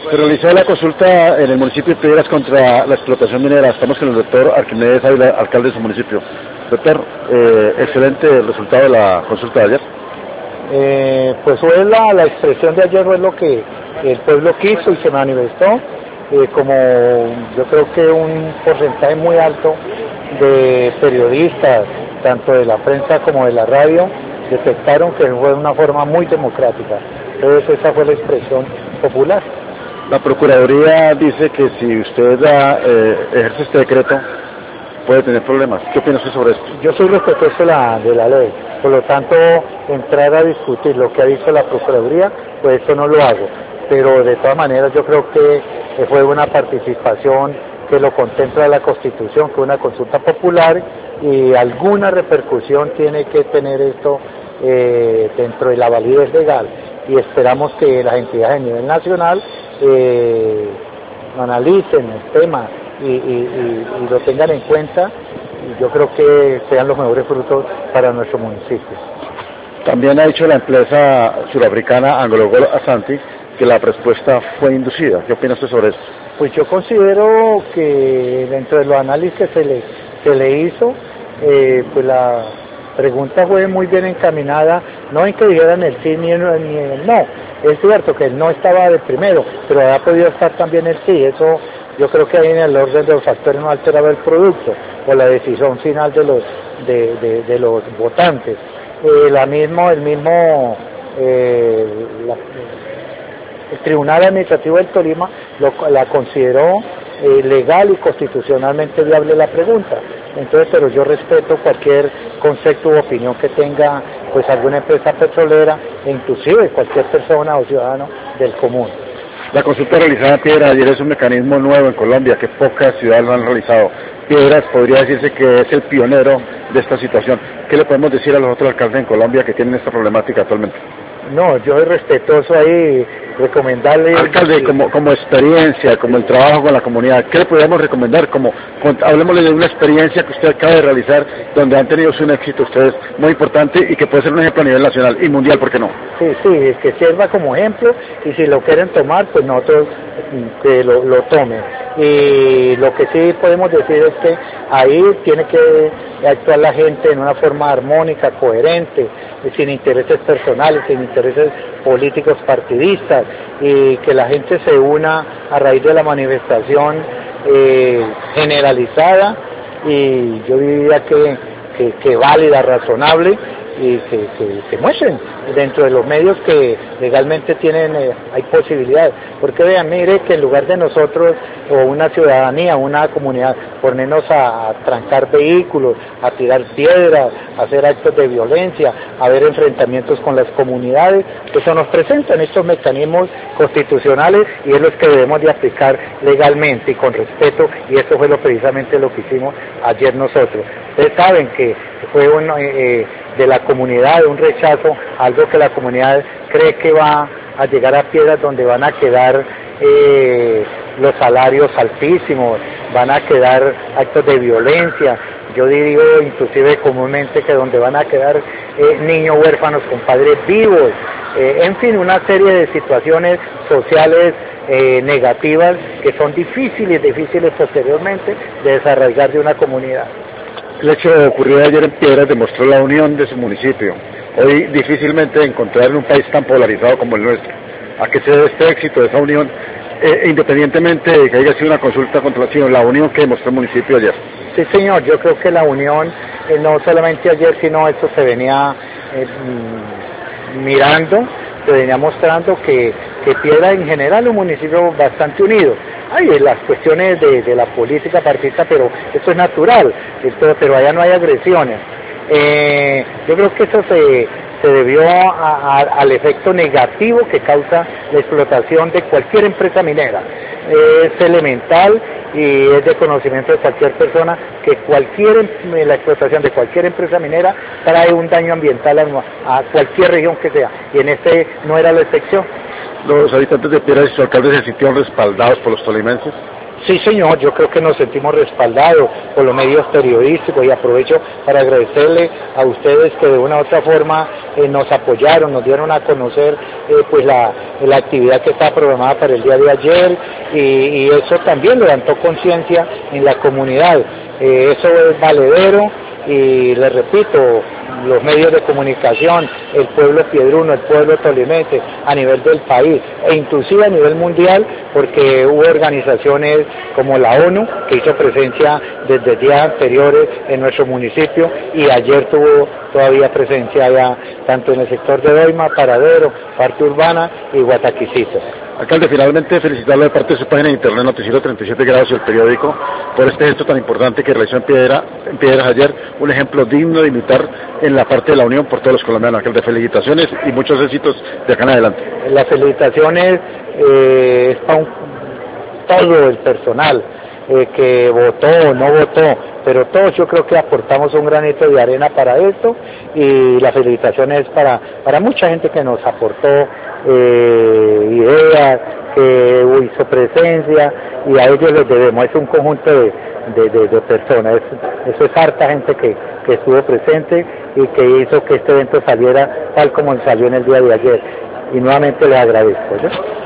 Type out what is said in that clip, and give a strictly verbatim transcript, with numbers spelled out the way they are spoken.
Se realizó la consulta en el municipio de Piedras contra la explotación minera. Estamos con el doctor Arquimedes Ávila, alcalde de su municipio. Doctor, eh, excelente el resultado de la consulta de ayer. Eh, pues fue la, la expresión de ayer, fue lo que el pueblo quiso y se manifestó, eh, como yo creo que un porcentaje muy alto de periodistas, tanto de la prensa como de la radio, detectaron que fue de una forma muy democrática. Entonces esa fue la expresión popular. La Procuraduría dice que si usted da, eh, ejerce este decreto puede tener problemas. ¿Qué opina usted sobre esto? Yo soy respetuoso de la, de la ley, por lo tanto entrar a discutir lo que ha dicho la Procuraduría, pues eso no lo hago, pero de todas maneras yo creo que fue una participación que lo contempla la Constitución, que es una consulta popular y alguna repercusión tiene que tener esto eh, dentro de la validez legal, y esperamos que las entidades a nivel nacional eh, analicen el tema y, y, y, y lo tengan en cuenta, y yo creo que sean los mejores frutos para nuestro municipio. También ha dicho la empresa surafricana AngloGold Ashanti que la respuesta fue inducida. ¿Qué opina usted sobre esto? Pues yo considero que dentro de los análisis que se le, se le hizo, eh, pues la pregunta fue muy bien encaminada, no en que dijeran el sí ni el, ni el no. Es cierto que el no estaba de primero, pero ha podido estar también el sí. Eso yo creo que ahí en el orden de los factores no alteraba el producto o la decisión final de los de, de, de los votantes. Eh, la mismo, el mismo eh, la, el Tribunal Administrativo del Tolima lo, la consideró eh, legal y constitucionalmente viable la pregunta. Entonces, pero yo respeto cualquier concepto u opinión que tenga pues alguna empresa petrolera e inclusive cualquier persona o ciudadano del común. La consulta realizada en Piedras ayer es un mecanismo nuevo en Colombia que pocas ciudades lo han realizado. Piedras podría decirse que es el pionero de esta situación. ¿Qué le podemos decir a los otros alcaldes en Colombia que tienen esta problemática actualmente? No, yo soy respetuoso ahí, recomendarle... Alcalde, como, como experiencia, como el trabajo con la comunidad, ¿qué le podríamos recomendar? Como, con, hablemosle de una experiencia que usted acaba de realizar, donde han tenido un éxito ustedes muy importante y que puede ser un ejemplo a nivel nacional y mundial, ¿por qué no? Sí, sí, que sirva como ejemplo, y si lo quieren tomar, pues nosotros que lo, lo tomen. Y lo que sí podemos decir es que ahí tiene que actuar la gente en una forma armónica, coherente, sin intereses personales, sin intereses políticos partidistas, y que la gente se una a raíz de la manifestación eh, generalizada y yo diría que, que, que válida, razonable, y que, que, que muestren dentro de los medios que legalmente tienen, eh, hay posibilidades, porque vean, mire que en lugar de nosotros o una ciudadanía, una comunidad, ponernos a, a trancar vehículos, a tirar piedras, a hacer actos de violencia, a ver enfrentamientos con las comunidades, eso nos presentan estos mecanismos constitucionales y es los que debemos de aplicar legalmente y con respeto, y eso fue lo precisamente lo que hicimos ayer nosotros. Ustedes saben que fue un, eh, de la comunidad, un rechazo, algo que la comunidad cree que va a llegar a Piedras donde van a quedar eh, los salarios altísimos, van a quedar actos de violencia, yo digo inclusive comúnmente que donde van a quedar eh, niños huérfanos con padres vivos, eh, en fin, una serie de situaciones sociales eh, negativas que son difíciles, difíciles posteriormente de desarrollar de una comunidad. El hecho de ocurrir ayer en Piedras demostró la unión de su municipio. Hoy difícilmente encontrar en un país tan polarizado como el nuestro. ¿A qué se debe este éxito de esa unión? Eh, independientemente de que haya sido una consulta contra la sino la unión que demostró el municipio ayer. Sí, señor, yo creo que la unión, eh, no solamente ayer, sino esto se venía eh, mirando, se venía mostrando que, que Piedras en general es un municipio bastante unido. Hay las cuestiones de, de la política partidista, pero eso es natural, esto, pero allá no hay agresiones. Eh, yo creo que eso se, se debió a, a, al efecto negativo que causa la explotación de cualquier empresa minera. Es elemental y es de conocimiento de cualquier persona que cualquier la explotación de cualquier empresa minera trae un daño ambiental a, a cualquier región que sea, y en este no era la excepción. ¿Los habitantes de Piedras y sus alcaldes se sintieron respaldados por los tolimenses? Sí, señor, yo creo que nos sentimos respaldados por los medios periodísticos y aprovecho para agradecerle a ustedes que de una u otra forma eh, nos apoyaron, nos dieron a conocer eh, pues la, la actividad que está programada para el día de ayer y, y eso también levantó conciencia en la comunidad. Eh, eso es valedero y les repito, los medios de comunicación, el pueblo piedruno, el pueblo tolimense, a nivel del país e inclusive a nivel mundial, porque hubo organizaciones como la ONU que hizo presencia desde días anteriores en nuestro municipio y ayer tuvo todavía presencia allá tanto en el sector de Doima, Paradero, parte urbana y Guataquicito. Alcalde, finalmente felicitarlo de parte de su página de internet Noticiero treinta y siete grados y el periódico por este gesto tan importante que realizó en, Piedra, en Piedras ayer, un ejemplo digno de imitar en la parte de la unión por todos los colombianos. Alcalde, felicitaciones y muchos éxitos de acá en adelante. Las felicitaciones eh, es para un, todo el personal eh, que votó o no votó, pero todos yo creo que aportamos un granito de arena para esto y la felicitación es para, para mucha gente que nos aportó eh, ideas, que hizo presencia y a ellos les debemos, es un conjunto de, de, de, de personas, es, eso es harta gente que, que estuvo presente y que hizo que este evento saliera tal como salió en el día de ayer y nuevamente les agradezco, ¿sí?